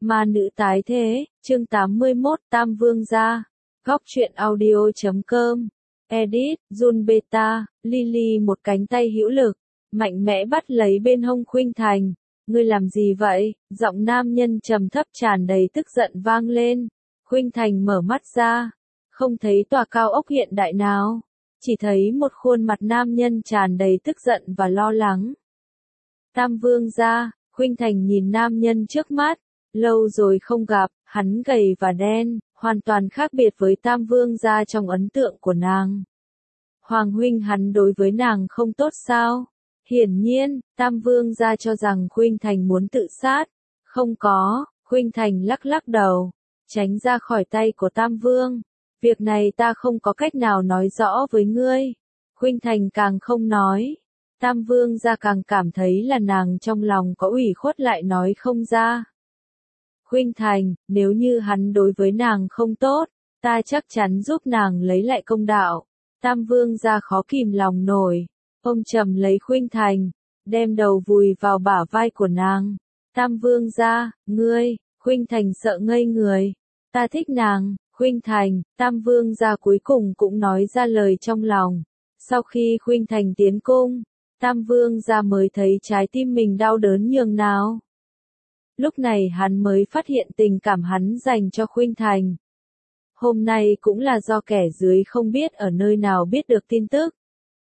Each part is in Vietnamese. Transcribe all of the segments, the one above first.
Ma nữ tái thế, chương 81 Tam Vương gia. Góc truyện audio.com. Edit, Jun Beta, Lily một cánh tay hữu lực, mạnh mẽ bắt lấy bên hông Khuynh Thành. Ngươi làm gì vậy? Giọng nam nhân trầm thấp tràn đầy tức giận vang lên. Khuynh Thành mở mắt ra, không thấy tòa cao ốc hiện đại nào, chỉ thấy một khuôn mặt nam nhân tràn đầy tức giận và lo lắng. Tam Vương gia. Khuynh Thành nhìn nam nhân trước mắt, lâu rồi không gặp, hắn gầy và đen, hoàn toàn khác biệt với Tam Vương gia trong ấn tượng của nàng. Hoàng huynh hắn đối với nàng không tốt sao? Hiển nhiên, Tam Vương gia cho rằng Khuynh Thành muốn tự sát. Không có, Khuynh Thành lắc lắc đầu, tránh ra khỏi tay của Tam Vương. Việc này ta không có cách nào nói rõ với ngươi. Khuynh Thành càng không nói. Tam Vương gia càng cảm thấy là nàng trong lòng có ủy khuất lại nói không ra. Khuynh Thành, nếu như hắn đối với nàng không tốt, ta chắc chắn giúp nàng lấy lại công đạo. Tam Vương gia khó kìm lòng nổi, ông trầm lấy Khuynh Thành, đem đầu vùi vào bả vai của nàng. Tam Vương gia, ngươi, Khuynh Thành sợ ngây người. Ta thích nàng, Khuynh Thành. Tam Vương gia cuối cùng cũng nói ra lời trong lòng. Sau khi Khuynh Thành tiến cung, Tam Vương gia mới thấy trái tim mình đau đớn nhường nào. Lúc này hắn mới phát hiện tình cảm hắn dành cho Khuynh Thành. Hôm nay cũng là do kẻ dưới không biết ở nơi nào biết được tin tức.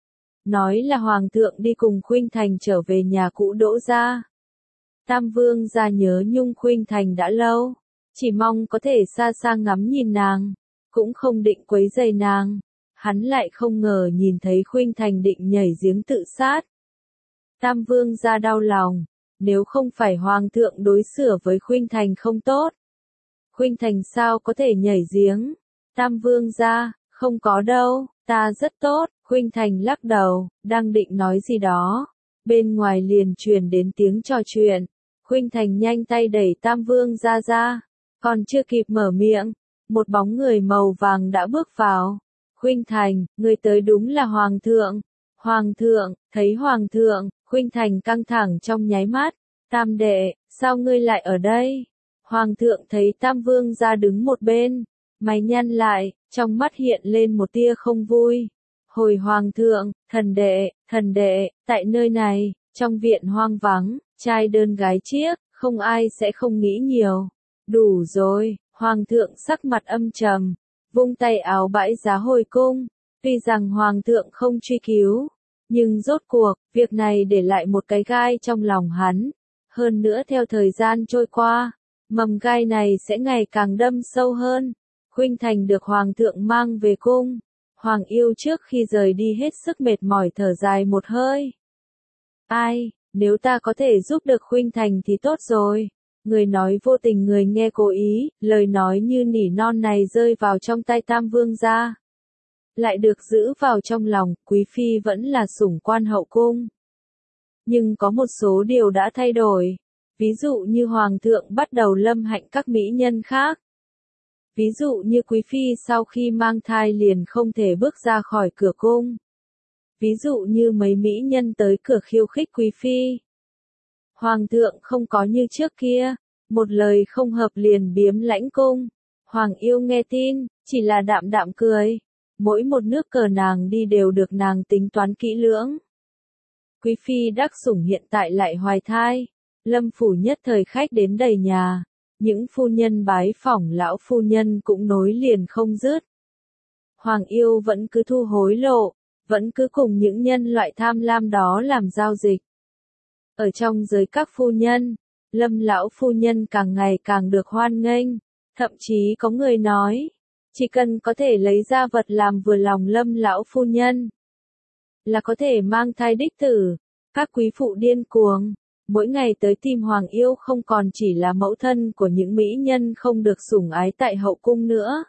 Nói là Hoàng thượng đi cùng Khuynh Thành trở về nhà cũ Đỗ gia. Tam Vương gia nhớ nhung Khuynh Thành đã lâu, chỉ mong có thể xa xa ngắm nhìn nàng, cũng không định quấy rầy nàng. Hắn lại không ngờ nhìn thấy Khuynh Thành định nhảy giếng tự sát. Tam Vương gia đau lòng, nếu không phải Hoàng thượng đối xử với Khuynh Thành không tốt, Khuynh Thành sao có thể nhảy giếng? Tam Vương gia, không có đâu, ta rất tốt. Khuynh Thành lắc đầu, đang định nói gì đó, bên ngoài liền truyền đến tiếng trò chuyện. Khuynh Thành nhanh tay đẩy Tam Vương gia ra, còn chưa kịp mở miệng, một bóng người màu vàng đã bước vào. Khuynh Thành, người tới đúng là Hoàng thượng. Hoàng thượng, thấy Hoàng thượng, Khuynh Thành căng thẳng trong nháy mắt. Tam đệ, sao ngươi lại ở đây? Hoàng thượng thấy Tam Vương gia đứng một bên, mày nhăn lại, trong mắt hiện lên một tia không vui. Hồi Hoàng thượng, thần đệ, tại nơi này, trong viện hoang vắng, trai đơn gái chiếc, không ai sẽ không nghĩ nhiều. Đủ rồi. Hoàng thượng sắc mặt âm trầm, vung tay áo bãi giá hồi cung. Tuy rằng Hoàng thượng không truy cứu, nhưng rốt cuộc, việc này để lại một cái gai trong lòng hắn. Hơn nữa theo thời gian trôi qua, mầm gai này sẽ ngày càng đâm sâu hơn. Khuynh Thành được Hoàng thượng mang về cung. Hoàng yêu trước khi rời đi hết sức mệt mỏi thở dài một hơi. Ai, nếu ta có thể giúp được Khuynh Thành thì tốt rồi. Người nói vô tình người nghe cố ý, lời nói như nỉ non này rơi vào trong tay Tam Vương gia. Lại được giữ vào trong lòng, Quý Phi vẫn là sủng quan hậu cung. Nhưng có một số điều đã thay đổi. Ví dụ như Hoàng thượng bắt đầu lâm hạnh các mỹ nhân khác. Ví dụ như Quý Phi sau khi mang thai liền không thể bước ra khỏi cửa cung. Ví dụ như mấy mỹ nhân tới cửa khiêu khích Quý Phi. Hoàng thượng không có như trước kia, một lời không hợp liền biếm lãnh cung. Hoàng yêu nghe tin, chỉ là đạm đạm cười. Mỗi một nước cờ nàng đi đều được nàng tính toán kỹ lưỡng. Quý Phi đắc sủng hiện tại lại hoài thai. Lâm phủ nhất thời khách đến đầy nhà. Những phu nhân bái phỏng lão phu nhân cũng nối liền không dứt. Hoàng yêu vẫn cứ thu hối lộ, vẫn cứ cùng những nhân loại tham lam đó làm giao dịch. Ở trong giới các phu nhân, Lâm lão phu nhân càng ngày càng được hoan nghênh. Thậm chí có người nói, chỉ cần có thể lấy ra vật làm vừa lòng Lâm lão phu nhân, là có thể mang thai đích tử. Các quý phụ điên cuồng, mỗi ngày tới tìm Hoàng yêu không còn chỉ là mẫu thân của những mỹ nhân không được sủng ái tại hậu cung nữa.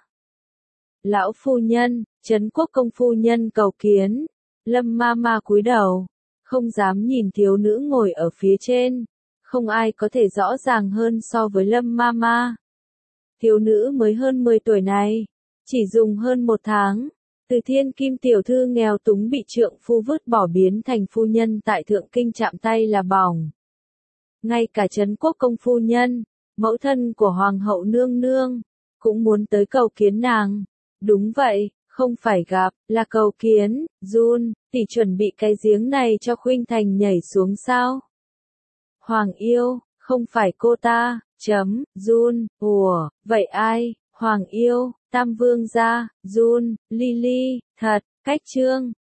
Lão phu nhân, Trấn Quốc công phu nhân cầu kiến. Lâm ma ma cúi đầu, không dám nhìn thiếu nữ ngồi ở phía trên. Không ai có thể rõ ràng hơn so với Lâm ma ma. Thiếu nữ mới hơn 10 tuổi này, chỉ dùng hơn 1 tháng, từ thiên kim tiểu thư nghèo túng bị trượng phu vứt bỏ biến thành phu nhân tại thượng kinh chạm tay là bỏng. Ngay cả Trấn Quốc công phu nhân, mẫu thân của Hoàng hậu nương nương, cũng muốn tới cầu kiến nàng. Đúng vậy, không phải gặp, là cầu kiến. Jun, tỷ chuẩn bị cái giếng này cho Khuynh Thành nhảy xuống sao? Hoàng yêu, không phải cô ta. Jun, ủa, vậy ai? Hoàng yêu, Tam Vương gia. Jun, Lily, thật, cách chương.